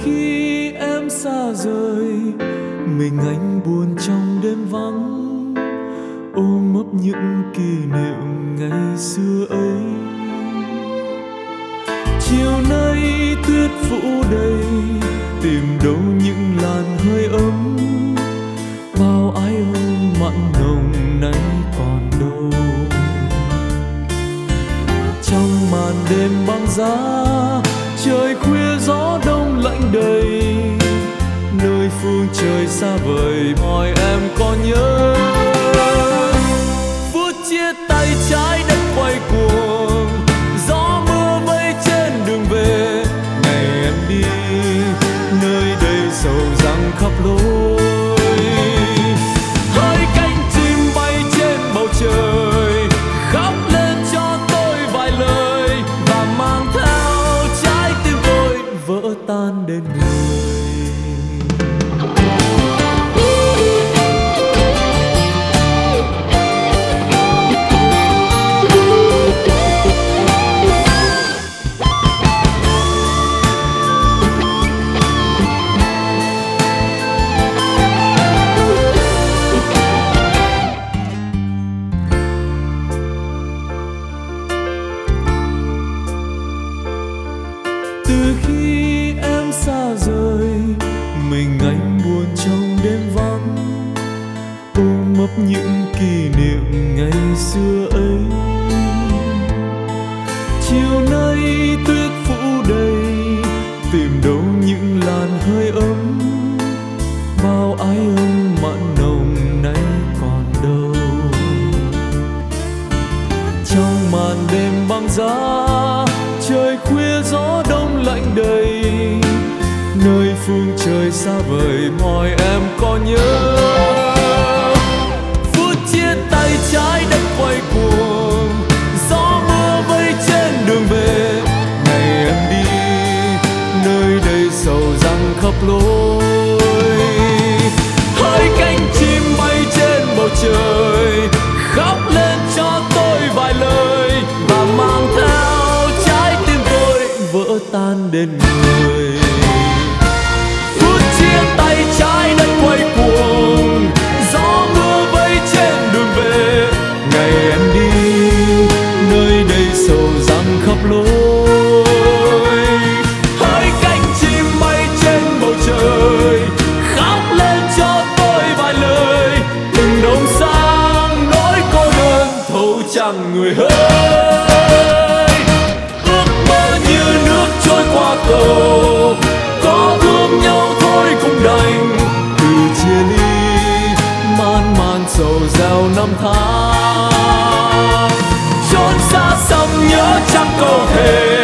khi em xa rời, mình anh buồn trong đêm vắng, ôm ấp những kỷ niệm ngày xưa ấy. Chiều nay tuyết phủ đầy, tìm đâu những làn hơi ấm, bao ái ôm mặn nồng nay còn đâu. Trong màn đêm băng giá, trời khuya gió đông lạnh đầy, nơi phương trời xa vời hỏi em có nhớ. Phút chia tay trái đất quay cuồng, gió mưa vây trên đường về. Ngày em đi nơi đây sầu răng khắp lối, hơi cánh chim bay trên bầu trời khóc lên cho tôi vài lời, và mang theo trái tim tôi vỡ tan đến người. Từ khi em xa rời, mình anh buồn trong đêm vắng, ôm ấp những kỷ niệm ngày xưa ấy. Chiều nay tuyết phủ đầy, tìm đâu những làn hơi ấm, bao ái ân mặn nồng nay còn đâu. Trong màn đêm băng giá, trời khuya gió đông lạnh đầy, nơi phương trời xa vời hỏi em có nhớ. Phút chia tay trái đất quay cuồng, gió mưa vây trên đường về. Ngày em đi nơi đây sầu răng khắp lối, hơi cánh chim bay trên bầu trời khóc lên cho tôi vài lời, và mang theo trái tim tôi vỡ tan đến người. Phút chia tay trái đất quay cuồng, gió mưa vây trên đường về. Ngày em đi nơi đây sầu răng khắp lối, hơi cánh chim bay trên bầu trời khóc lên cho tôi vài lời. Từng đông sang nỗi cô đơn thấu chẳng người ơi, ước mơ như nước trôi qua cầu, có thương nhau thôi cũng đành. Từ chia ly man man sầu reo năm tháng, chốn xa xăm nhớ chẳng câu thề.